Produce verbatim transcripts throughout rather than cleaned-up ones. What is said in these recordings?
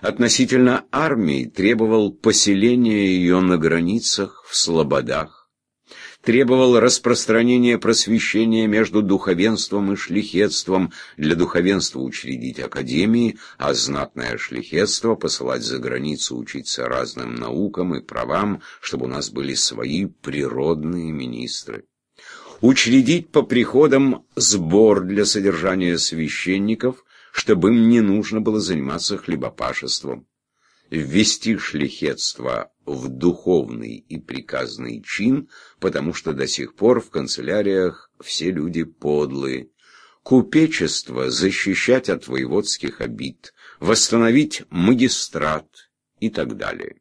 Относительно армии требовал поселения ее на границах, в слободах, требовал распространения просвещения между духовенством и шляхетством, для духовенства учредить академии, а знатное шляхетство посылать за границу учиться разным наукам и правам, чтобы у нас были свои природные министры. Учредить по приходам сбор для содержания священников, чтобы им не нужно было заниматься хлебопашеством. Ввести шляхетство в духовный и приказный чин, потому что до сих пор в канцеляриях все люди подлые. Купечество защищать от воеводских обид, восстановить магистрат и так далее.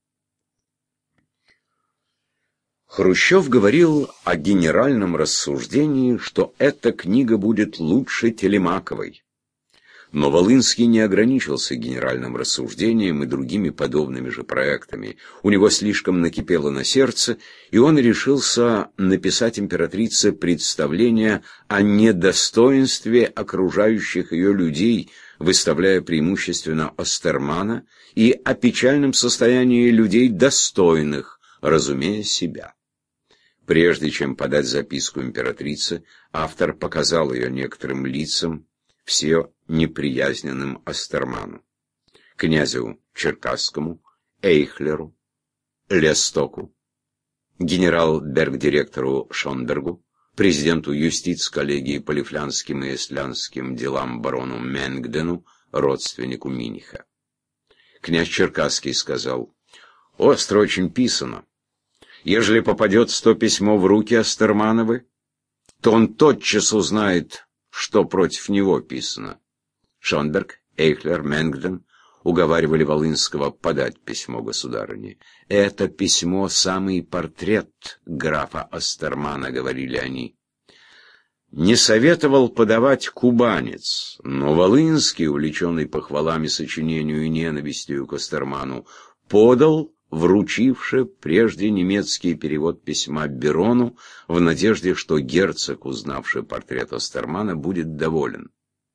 Хрущев говорил о генеральном рассуждении, что эта книга будет лучше Телемаковой. Но Волынский не ограничился генеральным рассуждением и другими подобными же проектами. У него слишком накипело на сердце, и он решился написать императрице представление о недостоинстве окружающих ее людей, выставляя преимущественно Остермана, и о печальном состоянии людей достойных, разумея себя. Прежде чем подать записку императрице, автор показал ее некоторым лицам, все неприязненным Остерману, князю Черкасскому, Эйхлеру, Лестоку, генерал-берг-директору Шонбергу, президенту юстиц-коллегии по лифлянским и эстлянским делам барону Менгдену, родственнику Миниха. Князь Черкасский сказал: «Остро очень писано. Ежели попадет сто письмо в руки Остермановы, то он тотчас узнает, что против него писано». Шонберг, Эйхлер, Менгден уговаривали Волынского подать письмо государыне. «Это письмо — самый портрет графа Остермана», — говорили они. Не советовал подавать кубанец, но Волынский, увлеченный похвалами сочинению и ненавистью к Остерману, подал вручивший прежде немецкий перевод письма Берону, в надежде, что герцог, узнавший портрет Остермана, будет доволен.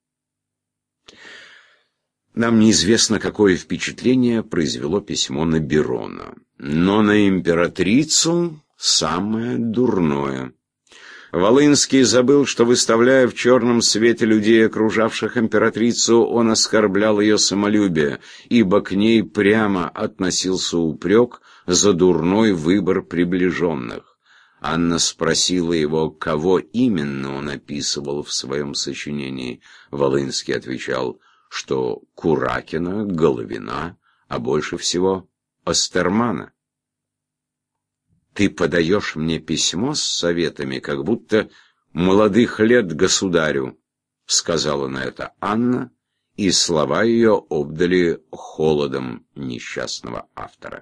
Нам неизвестно, какое впечатление произвело письмо на Берона, но на императрицу самое дурное. Волынский забыл, что, выставляя в черном свете людей, окружавших императрицу, он оскорблял ее самолюбие, ибо к ней прямо относился упрек за дурной выбор приближенных. Анна спросила его, кого именно он описывал в своем сочинении. Волынский отвечал, что Куракина, Головина, а больше всего Остермана. «Ты подаешь мне письмо с советами, как будто молодых лет государю», — сказала на это Анна, и слова ее обдали холодом несчастного автора.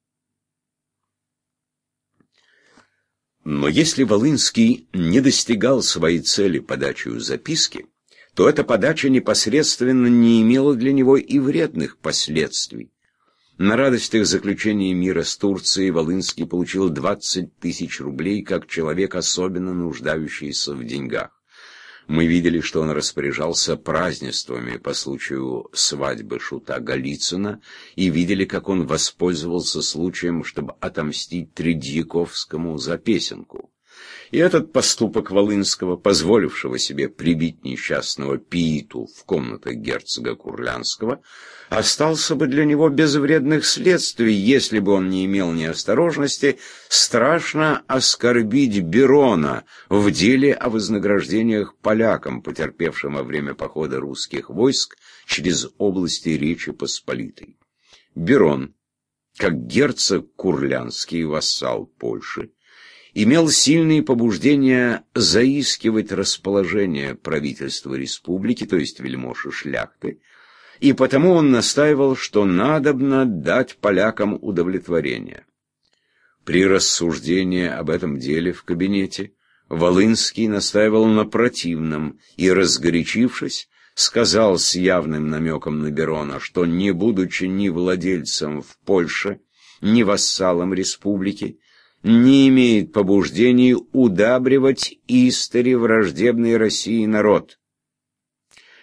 Но если Волынский не достигал своей цели подачей записки, то эта подача непосредственно не имела для него и вредных последствий. На радостях заключения мира с Турцией Волынский получил двадцать тысяч рублей как человек, особенно нуждающийся в деньгах. Мы видели, что он распоряжался празднествами по случаю свадьбы шута Голицына, и видели, как он воспользовался случаем, чтобы отомстить Тредьяковскому за песенку. И этот поступок Волынского, позволившего себе прибить несчастного Пииту в комнатах герцога Курлянского, остался бы для него без вредных следствий, если бы он не имел неосторожности страшно оскорбить Берона в деле о вознаграждениях полякам, потерпевшим во время похода русских войск через области Речи Посполитой. Берон, как герцог Курлянский, вассал Польши, имел сильные побуждения заискивать расположение правительства республики, то есть вельмож и шляхты, и потому он настаивал, что надобно дать полякам удовлетворение. При рассуждении об этом деле в кабинете Волынский настаивал на противном и, разгорячившись, сказал с явным намеком на Берона, что, не будучи ни владельцем в Польше, ни вассалом республики, не имеет побуждений удабривать истори враждебный России народ.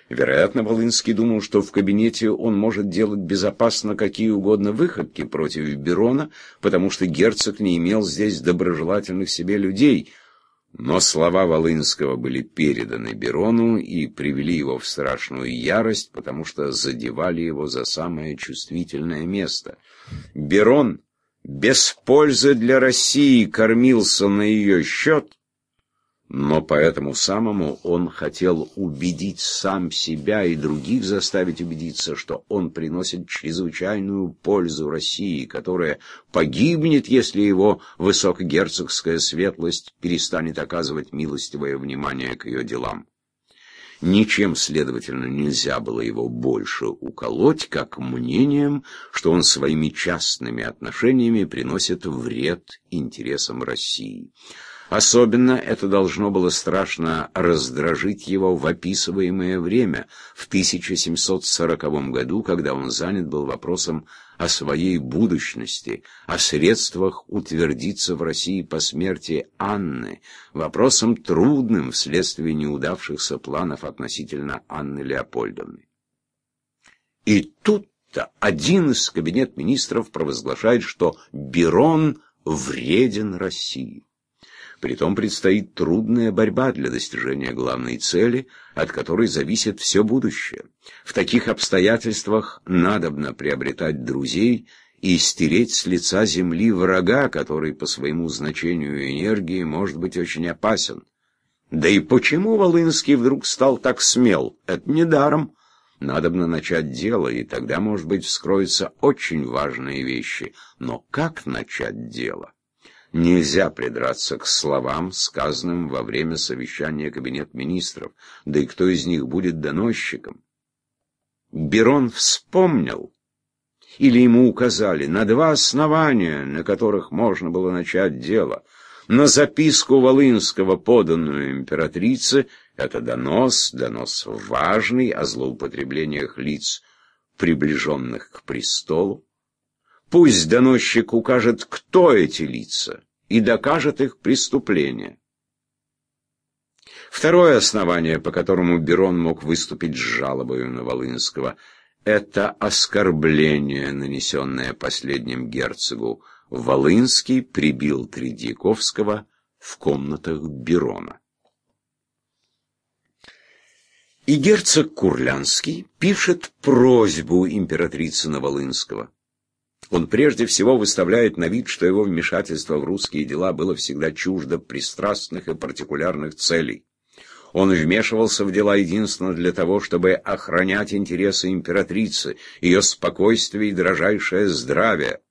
Вероятно, Волынский думал, что в кабинете он может делать безопасно какие угодно выходки против Берона, потому что герцог не имел здесь доброжелательных себе людей. Но слова Волынского были переданы Берону и привели его в страшную ярость, потому что задевали его за самое чувствительное место. Берон без пользы для России кормился на ее счет, но по этому самому он хотел убедить сам себя и других заставить убедиться, что он приносит чрезвычайную пользу России, которая погибнет, если его высокогерцогская светлость перестанет оказывать милостивое внимание к ее делам. Ничем, следовательно, нельзя было его больше уколоть, как мнением, что он своими частными отношениями приносит вред интересам России. Особенно это должно было страшно раздражить его в описываемое время, в тысяча семьсот сороковом году, когда он занят был вопросом о своей будущности, о средствах утвердиться в России по смерти Анны, вопросом трудным вследствие неудавшихся планов относительно Анны Леопольдовны. И тут-то один из кабинет министров провозглашает, что Берон вреден России. Притом предстоит трудная борьба для достижения главной цели, от которой зависит все будущее. В таких обстоятельствах надобно приобретать друзей и стереть с лица земли врага, который по своему значению и энергии может быть очень опасен. Да и почему Волынский вдруг стал так смел? Это недаром. Надобно начать дело, и тогда, может быть, вскроются очень важные вещи. Но как начать дело? Нельзя придраться к словам, сказанным во время совещания кабинет министров, да и кто из них будет доносчиком. Берон вспомнил, или ему указали, на два основания, на которых можно было начать дело. На записку Волынского, поданную императрице, это донос, донос важный о злоупотреблениях лиц, приближенных к престолу. Пусть доносчик укажет, кто эти лица, и докажет их преступление. Второе основание, по которому Берон мог выступить с жалобой на Волынского, это оскорбление, нанесенное последним герцогу. Волынский прибил Тредьяковского в комнатах Берона. И герцог Курлянский пишет просьбу императрицы на Волынского. Он прежде всего выставляет на вид, что его вмешательство в русские дела было всегда чуждо пристрастных и партикулярных целей. Он вмешивался в дела единственно для того, чтобы охранять интересы императрицы, ее спокойствие и дрожайшее здравие.